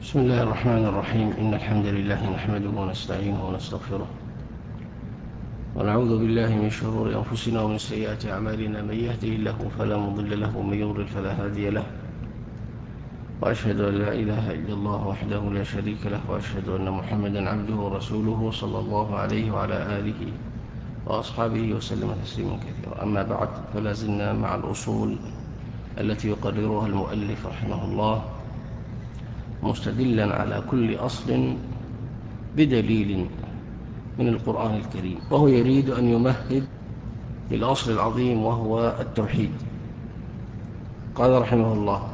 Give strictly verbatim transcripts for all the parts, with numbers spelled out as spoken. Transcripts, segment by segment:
بسم الله الرحمن الرحيم. إن الحمد لله نحمده ونستعينه ونستغفره ونعوذ بالله من شرور أنفسنا ومن سيئات أعمالنا. من يهده الله فلا مضل له ومن يضلل فلا هادي له، وأشهد أن لا إله إلا الله وحده لا شريك له، وأشهد أن محمدا عبده ورسوله صلى الله عليه وعلى آله وأصحابه وسلم تسليما كثيرا. أما بعد، فلا زلنا مع الأصول التي يقررها المؤلف رحمه الله، مستدلا على كل أصل بدليل من القرآن الكريم، وهو يريد أن يمهد للأصل العظيم وهو التوحيد. قال رحمه الله: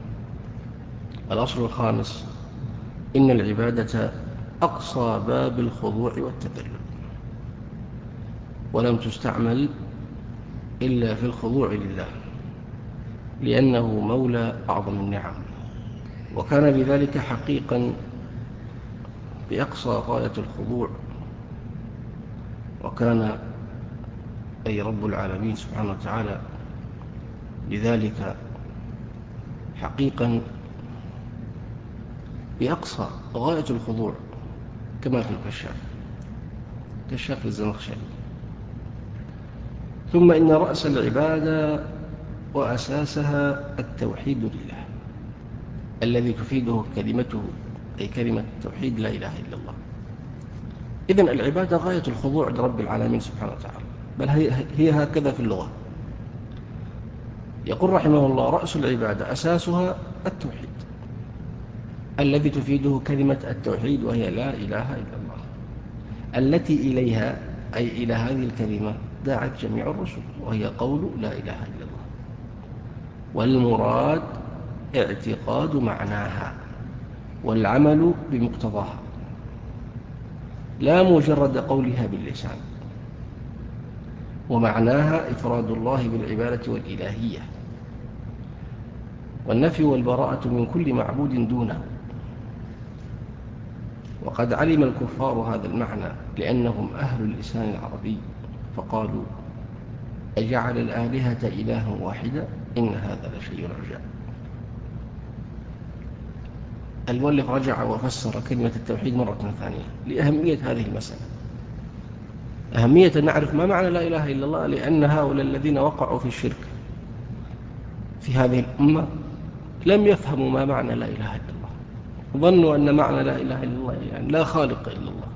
الأصل الخامس: إن العبادة أقصى باب الخضوع والتذلل، ولم تستعمل إلا في الخضوع لله، لأنه مولى أعظم النعم، وكان بذلك حقيقا بأقصى غاية الخضوع. وكان أي رب العالمين سبحانه وتعالى لذلك حقيقا بأقصى غاية الخضوع، كما في الكشاف كشاف الزمخشري. ثم إن رأس العبادة وأساسها التوحيد لله، الذي تفيده كلمته، أي كلمة التوحيد لا إله إلا الله. إذن العبادة غاية الخضوع لرب العالمين سبحانه وتعالى، بل هي هكذا في اللغة. يقول رحمه الله: رأس العبادة أساسها التوحيد، الذي تفيده كلمة التوحيد، وهي لا إله إلا الله، التي إليها، أي إلى هذه الكلمة، دعت جميع الرسل، وهي قول لا إله إلا الله. والمراد اعتقاد معناها والعمل بمقتضاها، لا مجرد قولها باللسان. ومعناها إفراد الله بالعبادة والإلهية، والنفي والبراءة من كل معبود دونه. وقد علم الكفار هذا المعنى، لأنهم أهل اللسان العربي، فقالوا: أجعل الآلهة إلها واحدا إن هذا لشيء عجاب. المؤلف رجع وفسر كلمة التوحيد مرة ثانية لأهمية هذه المسألة، أهمية أن نعرف ما معنى لا إله إلا الله، لأن هؤلاء الذين وقعوا في الشرك في هذه الأمة لم يفهموا ما معنى لا إله إلا الله، ظنوا أن معنى لا إله إلا الله يعني لا خالق إلا الله،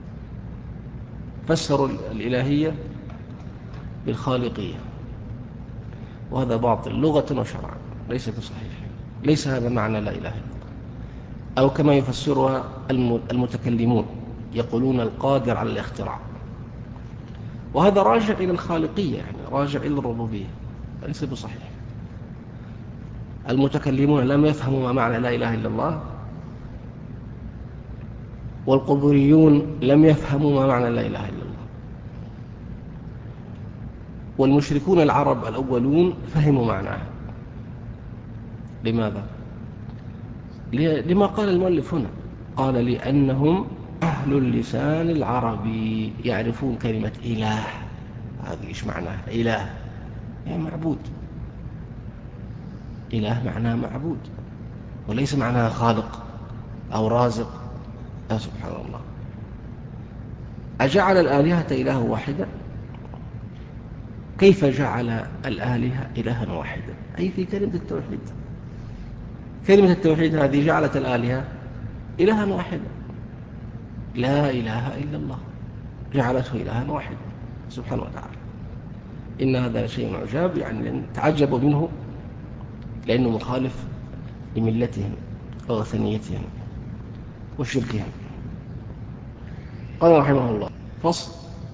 فسروا الإلهية بالخالقية، وهذا باطل لغة وشرعا، ليس بصحيح. ليس هذا معنى لا إله إلا الله، أو كما يفسرها المتكلمون، يقولون القادر على الاختراع، وهذا راجع إلى الخالقية، يعني راجع إلى الربوبية، ليس بصحيح. المتكلمون لم يفهموا ما معنى لا إله إلا الله، والقبوريون لم يفهموا ما معنى لا إله إلا الله، والمشركون العرب الأولون فهموا معناها. لماذا؟ لما قال المؤلف هنا، قال: لأنهم أهل اللسان العربي، يعرفون كلمة إله. هذه إيش معناها؟ إله يعني معبود، إله معناها معبود، وليس معناها خالق أو رازق. يا سبحان الله. أجعل الآلهة إله واحدة؟ كيف جعل الآلهة إلها واحدا؟ أي في كلمة التوحيد. كلمة التوحيد هذه جعلت الآلهة إلها واحدا، لا إله إلا الله، جعلته إلها واحدا سبحانه وتعالى. إن هذا شيء عجاب، يعني تعجبوا منه لأنه مخالف لملتهم ووثنيتهم وشركهم. قال رحمه الله: فصل: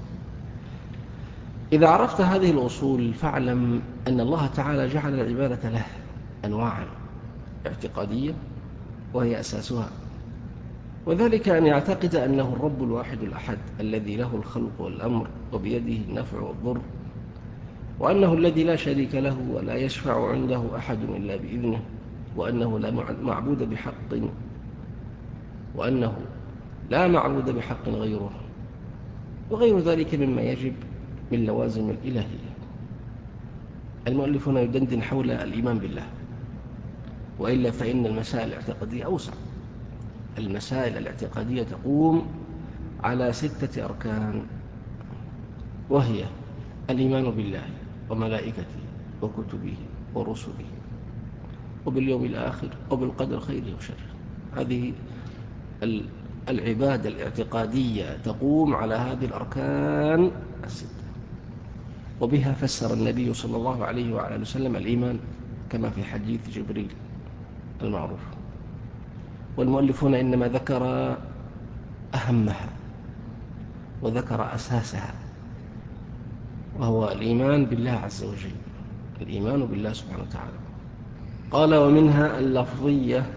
إذا عرفت هذه الأصول فاعلم أن الله تعالى جعل العبادة له أنواعا اعتقادية، وهي أساسها، وذلك أن يعتقد أنه الرب الواحد الأحد، الذي له الخلق والأمر وبيده النفع والضر، وأنه الذي لا شريك له ولا يشفع عنده أحد إلا بإذنه، وأنه لا معبود بحق وأنه لا معبود بحق غيره، وغير ذلك مما يجب من لوازم الإلهية. المؤلف هنا يدندن حول الإيمان بالله، وإلا فإن المسائل الاعتقادية أوسع، المسائل الاعتقادية تقوم على ستة أركان، وهي الإيمان بالله وملائكته وكتبه ورسله وباليوم الآخر وبالقدر خيره وشره. هذه العبادة الاعتقادية تقوم على هذه الأركان الستة، وبها فسر النبي صلى الله عليه وعلى وسلم الإيمان كما في حديث جبريل المعروف. والمؤلفون إنما ذكر أهمها وذكر أساسها، وهو الإيمان بالله عز وجل، الإيمان بالله سبحانه وتعالى. قال: ومنها اللفظية،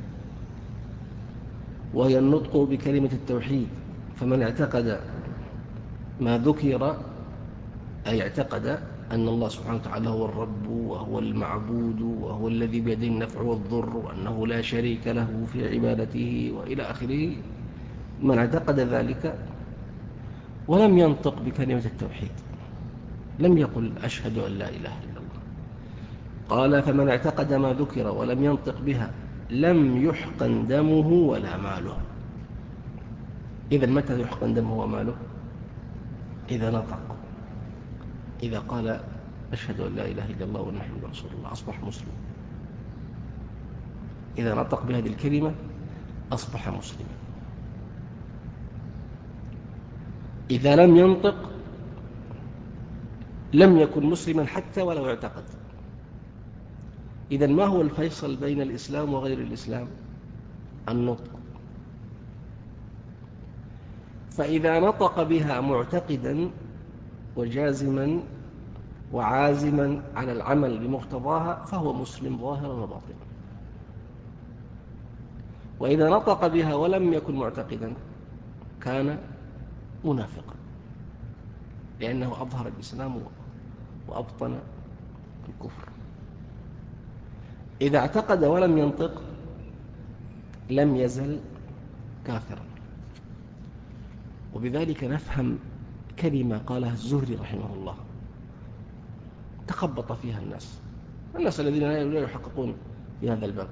وهي النطق بكلمة التوحيد. فمن اعتقد ما ذكر، أي اعتقد أن الله سبحانه وتعالى هو الرب وهو المعبود وهو الذي بيده النفع والضر وأنه لا شريك له في عبادته وإلى آخره، من اعتقد ذلك ولم ينطق بكلمة التوحيد، لم يقل أشهد أن لا إله إلا الله. قال: فمن اعتقد ما ذكر ولم ينطق بها لم يحقن دمه ولا ماله. إذن متى يحقن دمه وماله؟ إذا نطق، إذا قال أشهد أن لا إله إلا الله وأن محمدا رسول الله أصبح مسلم. إذا نطق بهذه الكلمة أصبح مسلما. إذا لم ينطق لم يكن مسلما حتى ولو اعتقد. إذن ما هو الفيصل بين الإسلام وغير الإسلام؟ النطق. فإذا نطق بها معتقدا وجازما وعازما على العمل بمقتضاها فهو مسلم ظاهرا وباطنا. وإذا نطق بها ولم يكن معتقدا كان منافقا، لأنه أظهر الإسلام وأبطن الكفر. إذا اعتقد ولم ينطق لم يزل كافرا. وبذلك نفهم كلمة قالها الزهري رحمه الله تخبط فيها الناس الناس الذين لا يحققون في هذا الباب.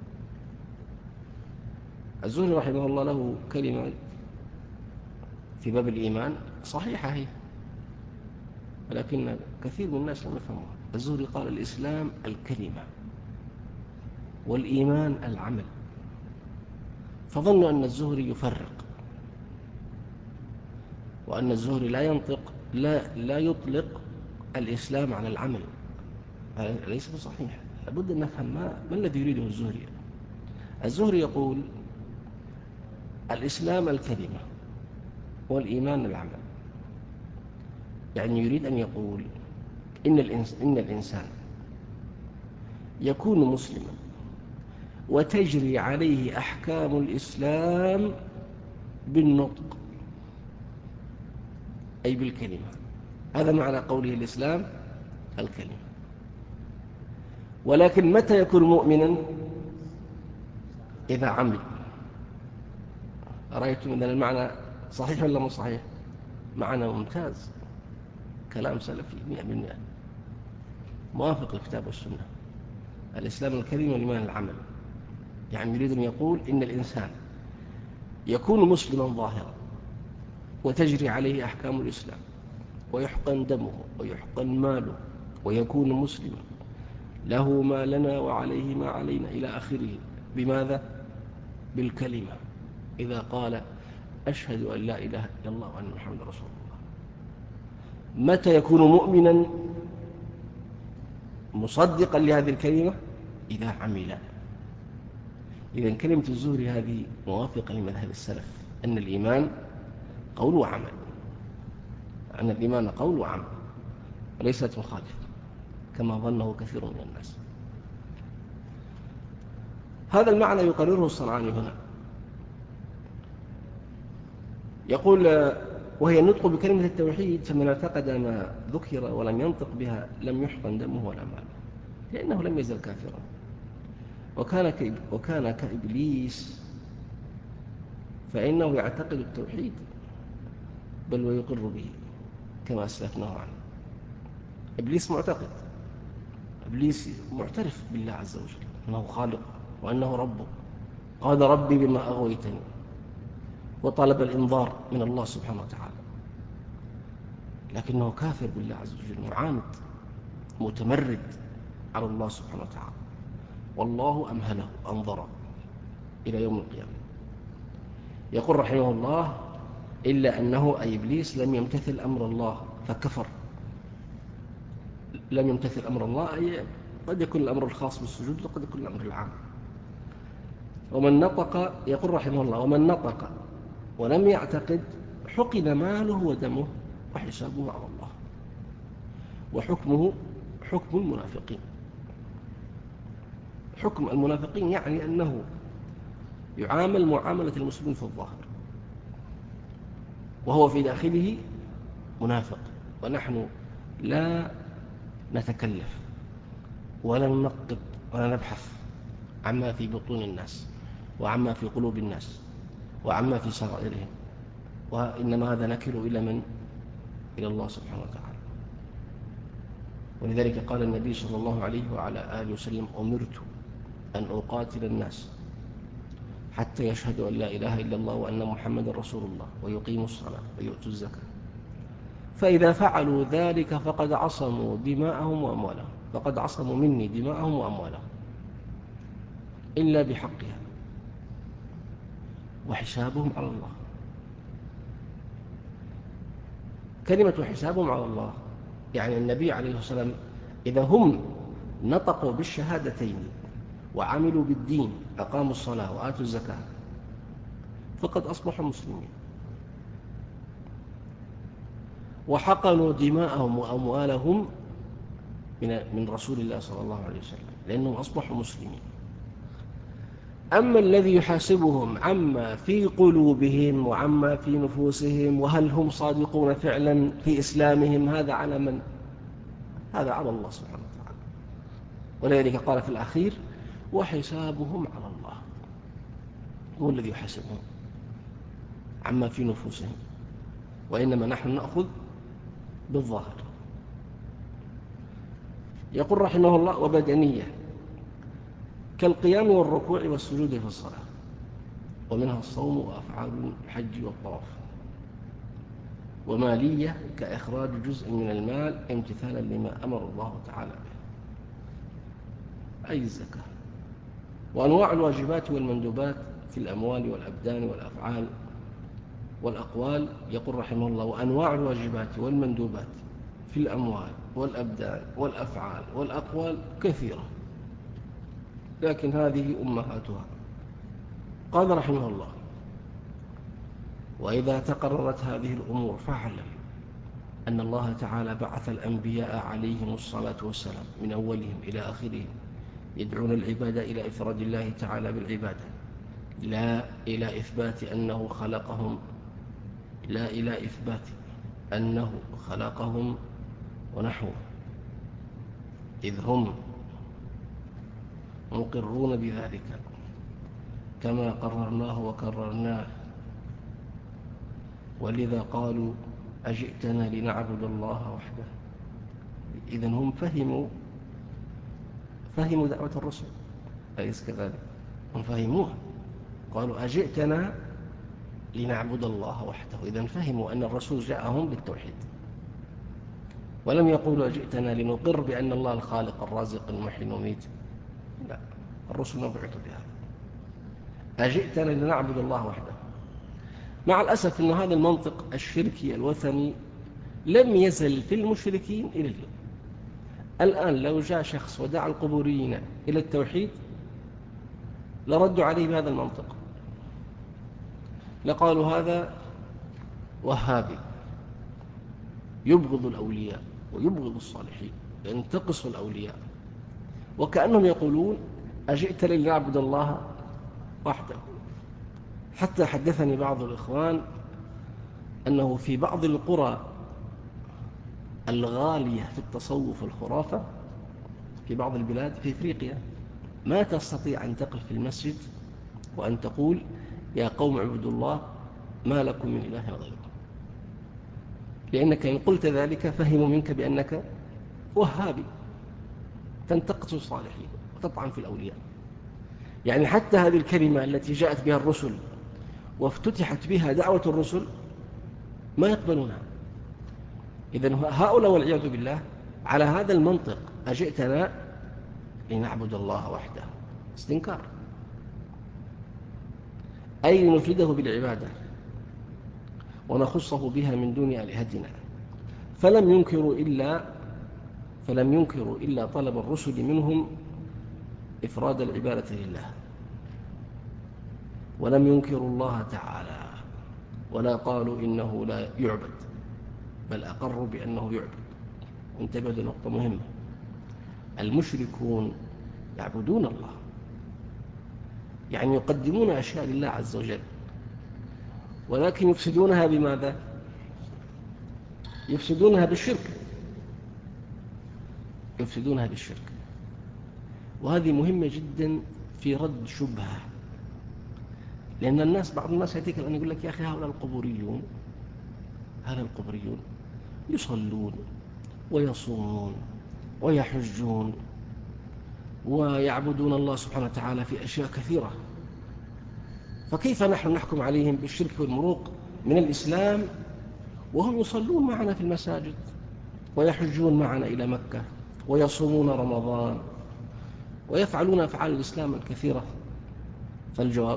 الزهري رحمه الله له كلمة في باب الإيمان صحيحة هي، ولكن كثير من الناس لم يفهموها. الزهري قال: الإسلام الكلمة والإيمان العمل، فظنوا أن الزهري يفرق، وأن الزهري لا ينطق لا, لا يطلق الإسلام على العمل. هذا ليس بصحيح. لابد أن نفهم ما, ما الذي يريده الزهري. الزهري يقول: الإسلام الكلمة والإيمان العمل. يعني يريد أن يقول إن, الإنس إن الإنسان يكون مسلما وتجري عليه أحكام الإسلام بالنطق، أي بالكلمة. هذا معنى قوله الإسلام الكلمة. ولكن متى يكون مؤمنا؟ إذا عمل. رأيتم أن المعنى صحيح ولا مو صحيح؟ معنى ممتاز، كلام سلفي مئة بالمئة موافق الكتاب والسنة. الإسلام الكلمة والإيمان العمل. يعني يريد أن يقول إن الإنسان يكون مسلما ظاهرا وتجري عليه أحكام الإسلام ويحقن دمه ويحقن ماله ويكون مسلما له ما لنا وعليه ما علينا إلى آخره. بماذا؟ بالكلمة. إذا قال أشهد أن لا إله إلا الله وأن محمدا رسول الله. متى يكون مؤمنا مصدقا لهذه الكلمة؟ إذا عمل. إذن كلمة الزهري هذه موافقة لمذهب السلف أن الإيمان قول وعمل، أن الإيمان قول وعمل وليست مخالفة كما ظنه كثير من الناس. هذا المعنى يقرره الصنعاني هنا، يقول: وهي النطق بكلمة التوحيد. فمن اعتقد ما ذكر ولم ينطق بها لم يحقن دمه ولا ماله، لأنه لم يزل كافرا. وكان وكان كإبليس، فإنه يعتقد التوحيد بل ويقر به كما أسلفناه عنه. إبليس معتقد، إبليس معترف بالله عز وجل أنه خالق وأنه ربه قال ربي بما أغويتني، وطلب الإنذار من الله سبحانه وتعالى، لكنه كافر بالله عز وجل، معاند متمرد على الله سبحانه وتعالى، والله أمهله أنظره إلى يوم القيامة. يقول رحمه الله: إلا أنه أي إبليس لم يمتثل أمر الله فكفر. لم يمتثل أمر الله أي قد يكون الأمر الخاص بالسجود وقد يكون الأمر العام. ومن نطق، يقول رحمه الله: ومن نطق ولم يعتقد حقن ماله ودمه وحسابه على الله، وحكمه حكم المنافقين. حكم المنافقين يعني أنه يعامل معاملة المسلمين في الظاهر، وهو في داخله منافق. ونحن لا نتكلف ولا ننقب ولا نبحث عما في بطون الناس وعما في قلوب الناس وعما في سرائرهم، وإنما هذا نكل إلى من؟ إلى الله سبحانه وتعالى. ولذلك قال النبي صلى الله عليه وعلى آله وسلم: أمرت أن أقاتل الناس حتى يشهدوا أن لا إله إلا الله وأن محمد رسول الله ويقيموا الصلاة ويؤتوا الزكاة، فإذا فعلوا ذلك فقد عصموا دماءهم وأموالهم فقد عصموا مني دماءهم وأموالهم إلا بحقها وحسابهم على الله. كلمة حسابهم على الله يعني النبي عليه الصلاة والسلام إذا هم نطقوا بالشهادتين وعملوا بالدين، أقاموا الصلاة وآتوا الزكاة، فقد أصبحوا مسلمين، وحقنوا دماءهم وأموالهم من من رسول الله صلى الله عليه وسلم، لأنهم أصبحوا مسلمين. أما الذي يحاسبهم عما في قلوبهم وعما في نفوسهم وهل هم صادقون فعلا في إسلامهم، هذا على من؟ هذا على الله سبحانه وتعالى. ولذلك قال في الأخير: وحسابهم على الله. هو الذي يحاسبهم عما في نفوسهم، وإنما نحن نأخذ بالظاهر. يقول رحمه الله: وبدنية كالقيام والركوع والسجود في الصلاة، ومنها الصوم وأفعال الحج والطواف. ومالية كإخراج جزء من المال امتثالا لما أمر الله تعالى به، أي الزكاة. وأنواع الواجبات والمندوبات في الأموال والأبدان والأفعال والأقوال. يقول رحمه الله: وأنواع الواجبات والمندوبات في الأموال والأبدان والأفعال والأقوال كثيرة، لكن هذه أمهاتها. قال رحمه الله: وإذا تقررت هذه الأمور فاعلم أن الله تعالى بعث الأنبياء عليهم الصلاة والسلام من أولهم إلى آخرهم يدعون العباد إلى إفراد الله تعالى بالعبادة، لا إلى إثبات أنه خلقهم لا إلى إثبات أنه خلقهم ونحوه، إذ هم مقرون بذلك كما قررناه وكررناه. ولذا قالوا: أجئتنا لنعبد الله وحده. إذن هم فهموا فهموا دعوة الرسل، أليس كذلك؟ هم فهموها، قالوا: أجئتنا لنعبد الله وحده. إذن فهموا أن الرسول جاءهم بالتوحيد، ولم يقولوا: أجئتنا لنقر بأن الله الخالق الرازق المحيي المميت. لا، الرسل ما بعثوا بهذا. أجئتنا لنعبد الله وحده. مع الأسف أن هذا المنطق الشركي الوثني لم يزل في المشركين إلى اليوم. الآن لو جاء شخص ودعا القبوريين إلى التوحيد لردوا عليه بهذا المنطق، لقالوا: هذا وهابي يبغض الأولياء ويبغض الصالحين، ينتقص الأولياء، وكأنهم يقولون: أجئت لنعبد الله وحده. حتى حدثني بعض الإخوان أنه في بعض القرى الغالية في التصوف والخرافة في بعض البلاد في إفريقيا ما تستطيع أن تقف في المسجد وأن تقول: يا قوم اعبدوا الله ما لكم من إله غيره، لأنك إن قلت ذلك فهموا منك بأنك وهابي تنتقص الصالحين وتطعن في الأولياء. يعني حتى هذه الكلمة التي جاءت بها الرسل وافتتحت بها دعوة الرسل ما يقبلونها. إذن هؤلاء والعياذ بالله على هذا المنطق أجئتنا لنعبد الله وحده، استنكار، أي نفرده بالعبادة ونخصه بها من دون آلهتنا. فلم ينكروا إلا فلم ينكروا إلا طلب الرسل منهم إفراد العبادة لله، ولم ينكروا الله تعالى ولا قالوا إنه لا يعبد، بل أقروا بأنه يعبد. انتبه لنقطة مهمة، المشركون يعبدون الله، يعني يقدمون أشياء لله عز وجل، ولكن يفسدونها بماذا؟ يفسدونها بالشرك، يفسدونها بالشرك. وهذه مهمة جدا في رد شبهة، لأن الناس بعض الناس يأتيك الآن يقول لك يا أخي هؤلاء القبوريون هؤلاء القبوريون يصلون ويصومون ويحجون ويعبدون الله سبحانه وتعالى في أشياء كثيرة، فكيف نحن نحكم عليهم بالشرك والمروق من الإسلام وهم يصلون معنا في المساجد ويحجون معنا إلى مكة ويصومون رمضان ويفعلون أفعال الإسلام الكثيرة؟ فالجواب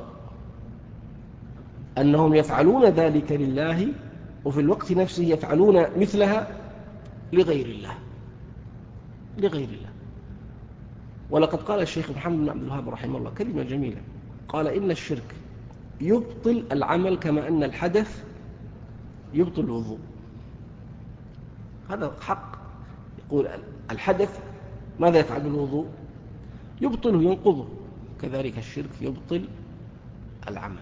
أنهم يفعلون ذلك لله، وفي الوقت نفسه يفعلون مثلها لغير الله لغير الله. ولقد قال الشيخ محمد بن عبد الوهاب رحمه الله كلمة جميلة، قال إن الشرك يبطل العمل كما أن الحدث يبطل الوضوء. هذا حق، يقول الحدث ماذا يفعل بالوضوء؟ يبطله ينقضه، كذلك الشرك يبطل العمل.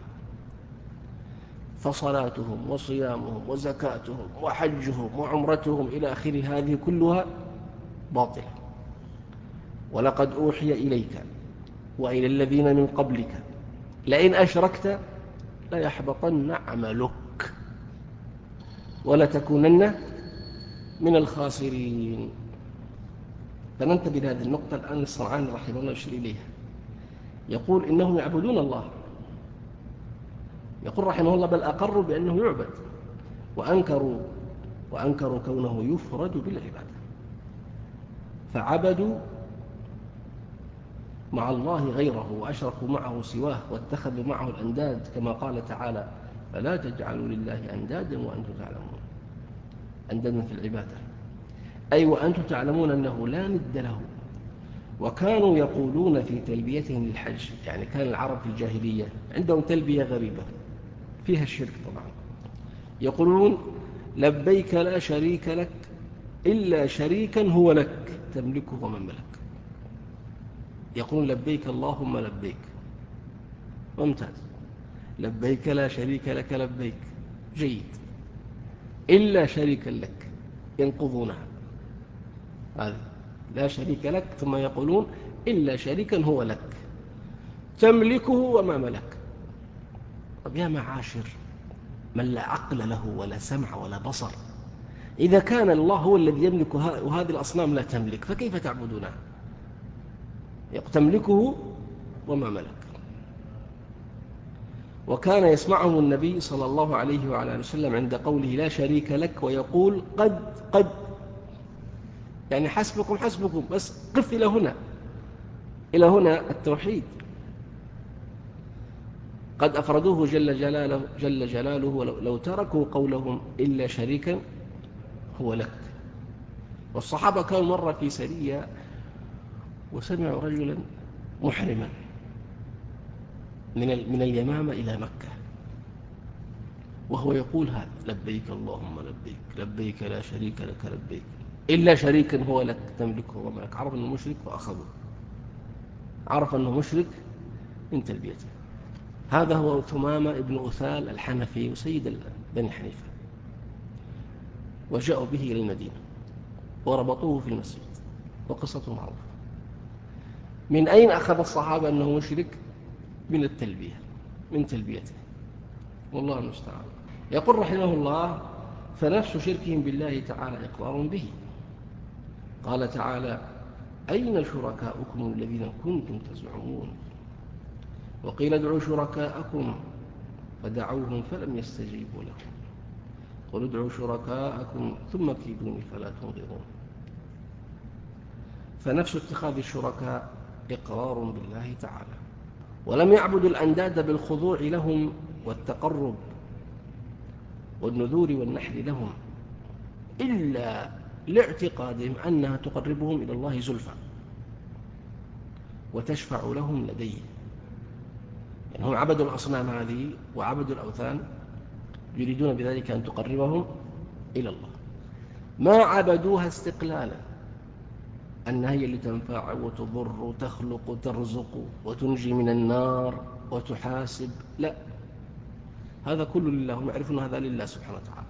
فصلاتهم وصيامهم وزكاتهم وحجهم وعمرتهم إلى آخر هذه كلها باطلة. ولقد أوحي إليك وإلى الذين من قبلك لئن أشركت ليحبطن عملك ولتكونن من الخاسرين. فننتبه لهذه النقطة الآن. الصنعاني رحمه الله يشير إليها، يقول إنهم يعبدون الله، يقول رحمه الله بل أقروا بأنه يعبد، وأنكروا وأنكروا كونه يفرد بالعبادة، فعبدوا مع الله غيره وأشركوا معه سواه واتخذوا معه الأنداد، كما قال تعالى فلا تجعلوا لله أندادا وأنتم تعلمون. أندادا في العبادة، أي وأنتم تعلمون أنه لا ند له. وكانوا يقولون في تلبيتهم للحج، يعني كان العرب في الجاهلية عندهم تلبية غريبة فيها الشرك طبعا، يقولون لبيك لا شريك لك إلا شريكا هو لك تملكه ومن ملك. يقول لبيك اللهم لبيك، ممتاز، لبيك لا شريك لك لبيك، جيد، إلا شريكا لك، ينقضونها هذا لا شريك لك، ثم يقولون إلا شريكا هو لك تملكه وما ملك. طب يا معاشر من لا عقل له ولا سمع ولا بصر، إذا كان الله هو الذي يملك وهذه الأصنام لا تملك فكيف تعبدونها؟ تملكه وما ملك. وكان يسمعه النبي صلى الله عليه وعلى وسلم عند قوله لا شريك لك ويقول قد قد، يعني حسبكم حسبكم، بس قف إلى هنا، إلى هنا التوحيد. قد أفردوه جل جلاله, جل جلاله ولو لو تركوا قولهم إلا شريكا هو لك. والصحابة كانوا مرة في سرية وسمعوا رجلا محرما من من اليمامة إلى مكة وهو يقول هذا لبيك اللهم لبيك لبيك لا شريك لك لبيك إلا شريكا هو لك تملكه وملك. عرف أنه مشرك فأخذه، عرف أنه مشرك من تلبيته. هذا هو ثمامة ابن أثال الحنفي وسيد بني حنيفة، وجاءوا به إلى المدينة وربطوه في المسجد، وقصته معروفة. من أين أخذ الصحابة أنه مشرك؟ من التلبية، من تلبيته، والله المستعان. يقول رحمه الله فنفس شركهم بالله تعالى إقرار به. قال تعالى أين شركاؤكم الذين كنتم تزعمون؟ وقيل ادعوا شركاءكم فدعوهم فلم يستجيبوا لهم قل ادعوا شركاءكم ثم كيدوني فلا تنظرون. فنفس اتخاذ الشركاء إقرار بالله تعالى، ولم يعبدوا الأنداد بالخضوع لهم والتقرب والنذور والنحر لهم إلا لاعتقادهم أنها تقربهم إلى الله زلفى وتشفع لهم لديه. يعني هم عبدوا الأصنام هذه وعبدوا الأوثان يريدون بذلك أن تقربهم إلى الله، ما عبدوها استقلالا أنها هي اللي تنفع وتضر وتخلق وترزق وتنجي من النار وتحاسب، لا، هذا كله لله، هم يعرفون هذا لله سبحانه وتعالى،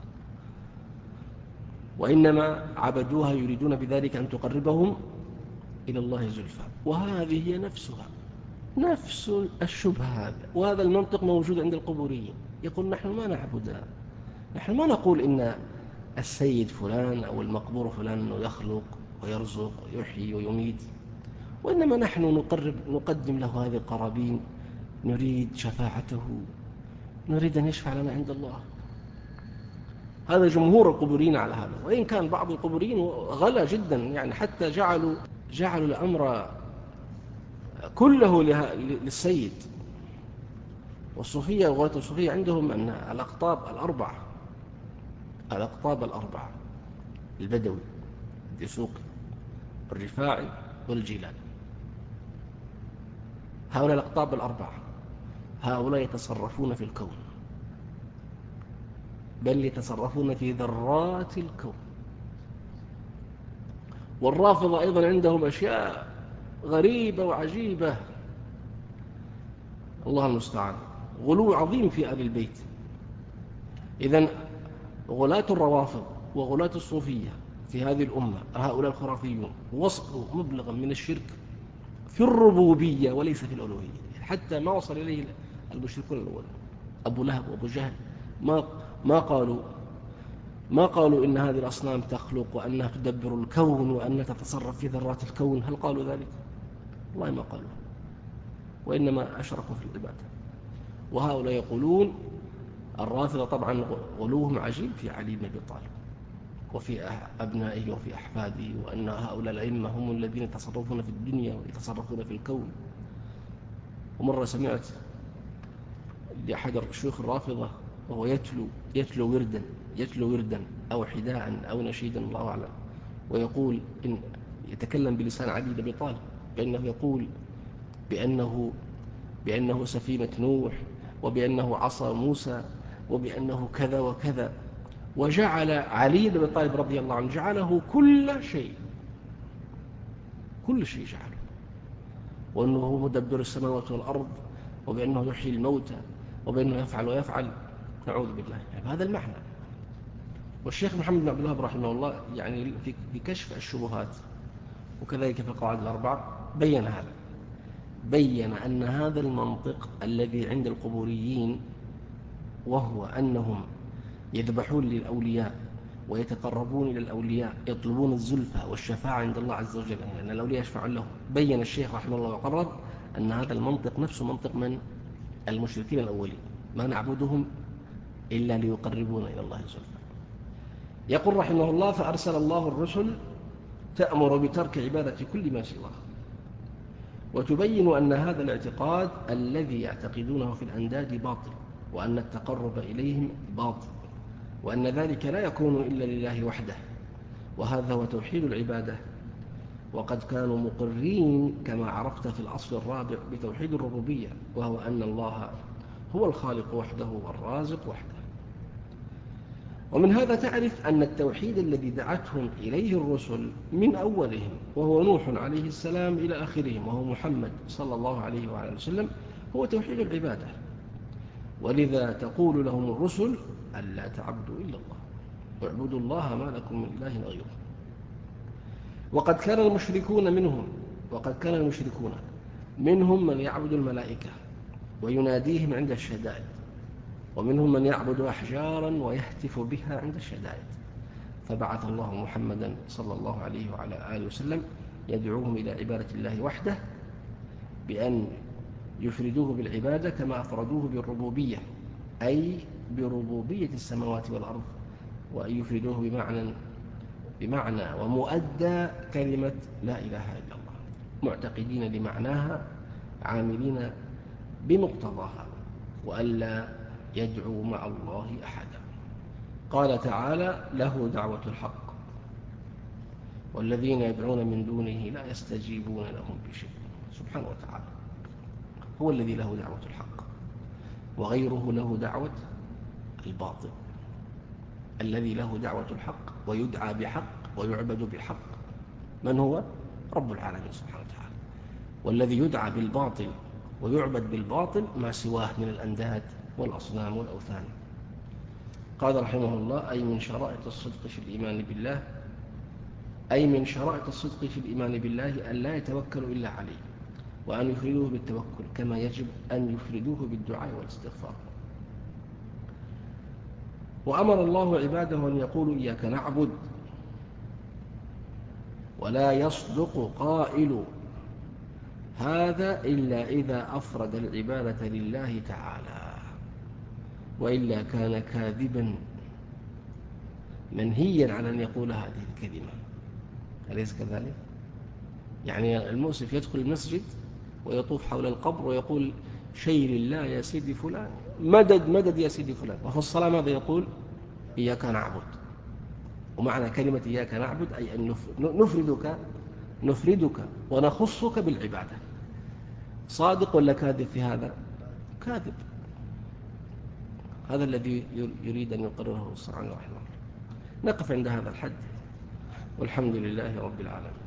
وإنما عبدوها يريدون بذلك أن تقربهم إلى الله زلفى. وهذه هي نفسها نفس الشبهة هذا، وهذا المنطق موجود عند القبوريين. يقول نحن ما نعبدها، نحن ما نقول إن السيد فلان أو المقبور فلان أنه يخلق ويرزق ويحيي ويميت، وإنما نحن نقرب نقدم له هذه القرابين، نريد شفاعته، نريد أن يشفع لنا عند الله. هذا جمهور القبوريين على هذا، وإن كان بعض القبوريين غلا جدا، يعني حتى جعلوا جعلوا الأمر كله للسيد. والصوفية وغلاة الصوفية عندهم أن الأقطاب الأربعة الأقطاب الأربعة البدوي، الدسوقي، الرفاعي، والجيلاني، هؤلاء الأقطاب الأربعة هؤلاء يتصرفون في الكون، بل يتصرفون في ذرات الكون. والرافضة أيضا عندهم أشياء غريبة وعجيبة، الله المستعان، غلو عظيم في آل البيت. إذن غلاة الروافض وغلاة الصوفية في هذه الأمة هؤلاء الخرافيون وصلوا مبلغا من الشرك في الربوبية وليس في الألوهية، حتى ما وصل إليه المشركون الأول أبو لهب وأبو جهل، ما ما قالوا ما قالوا إن هذه الأصنام تخلق وأنها تدبر الكون وأنها تتصرف في ذرات الكون. هل قالوا ذلك؟ والله ما قالوا، وإنما أشركوا في العبادة. وهؤلاء يقولون، الرافضة طبعا غلوهم عجيب في علي بن أبي طالب وفي أبنائه وفي أحفاده، وأن هؤلاء الأئمة هم الذين يتصرفون في الدنيا ويتصرفون في الكون. ومرة سمعت لأحد الشيوخ الرافضة وهو يتلو يتلو وردا يتلو وردا أو حداء أو نشيدا الله أعلم، ويقول إن يتكلم بلسان علي بن أبي طالب بأنه يقول بأنه بأنه سفينة نوح، وبأنه عصا موسى، وبأنه كذا وكذا، وجعل علي بن أبي طالب رضي الله عنه جعله كل شيء كل شيء جعله، وأنه هو مدبر السماوات والأرض، وبأنه يحيي الموتى، وبأنه يفعل ويفعل. نعوذ بالله، يعني هذا المعنى. والشيخ محمد بن عبد الوهاب رحمه الله يعني في كشف الشبهات وكذلك في القواعد الأربع بين هذا، بين أن هذا المنطق الذي عند القبوريين، وهو أنهم يذبحون للأولياء ويتقربون إلى الأولياء يطلبون الزلفى والشفاعة عند الله عز وجل، أن يعني الأولياء يشفعون لهم. بين الشيخ رحمه الله وقرر أن هذا المنطق نفسه منطق من المشركين الأولين، ما نعبدهم إلا ليقربون إلى الله زلفى. يقول رحمه الله: فأرسل الله الرسل تأمر بترك عبادة كل ما سواه، وتبين أن هذا الاعتقاد الذي يعتقدونه في الأنداد باطل، وأن التقرب إليهم باطل، وأن ذلك لا يكون إلا لله وحده، وهذا هو توحيد العبادة. وقد كانوا مقرين كما عرفت في الأصل الرابع بتوحيد الربوبية، وهو أن الله هو الخالق وحده والرازق وحده. ومن هذا تعرف أن التوحيد الذي دعتهم إليه الرسل من أولهم، وهو نوح عليه السلام، إلى آخرهم وهو محمد صلى الله عليه وعلى وسلم، هو توحيد العبادة. ولذا تقول لهم الرسل: ألا تعبدوا إلا الله، واعبدوا الله ما لكم من إله غيره. وقد كان المشركون منهم وقد كان المشركون منهم من يعبد الملائكة ويناديهم عند الشدائد، ومنهم من يعبد أحجارا ويهتف بها عند الشدائد. فبعث الله محمدا صلى الله عليه وعلى آله وسلم يدعوهم إلى عبادة الله وحده، بأن يفردوه بالعبادة كما أفردوه بالربوبية، أي بربوبية السماوات والأرض، وأن يفردوه بمعنى بمعنى ومؤدى كلمة لا إله إلا الله، معتقدين لمعناها عاملين بمقتضاها، وألا يدعو مع الله أحدا. قال تعالى: له دعوة الحق والذين يدعون من دونه لا يستجيبون لهم بشيء. سبحانه وتعالى هو الذي له دعوة الحق، وغيره له دعوة الباطل. الذي له دعوة الحق ويدعى بحق ويعبد بحق من هو؟ رب العالمين سبحانه وتعالى. والذي يدعى بالباطل ويعبد بالباطل ما سواه من الأنداد والأصنام والأوثان. قال رحمه الله: أي من شرائط الصدق في الإيمان بالله أي من شرائط الصدق في الإيمان بالله أن لا يتوكلوا إلا عليه، وأن يفردوه بالتوكل كما يجب أن يفردوه بالدعاء والاستغفار. وأمر الله عباده أن يقولوا إياك نعبد، ولا يصدق قائل هذا إلا إذا أفرد العبادة لله تعالى، وإلا كان كاذبا منهيا عن أن يقول هذه الكلمة. أليس كذلك؟ يعني المؤسف يدخل المسجد ويطوف حول القبر ويقول شيء لله يا سيدي فلان، مدد مدد يا سيدي فلان، وفي الصلاة ماذا يقول؟ إياك نعبد. ومعنى كلمة إياك نعبد أي أن نفردك نفردك ونخصك بالعبادة. صادق ولا كاذب في هذا؟ كاذب. هذا الذي يريد أن يقرره الصراع رحمه الله. نقف عند هذا الحد، والحمد لله رب العالمين.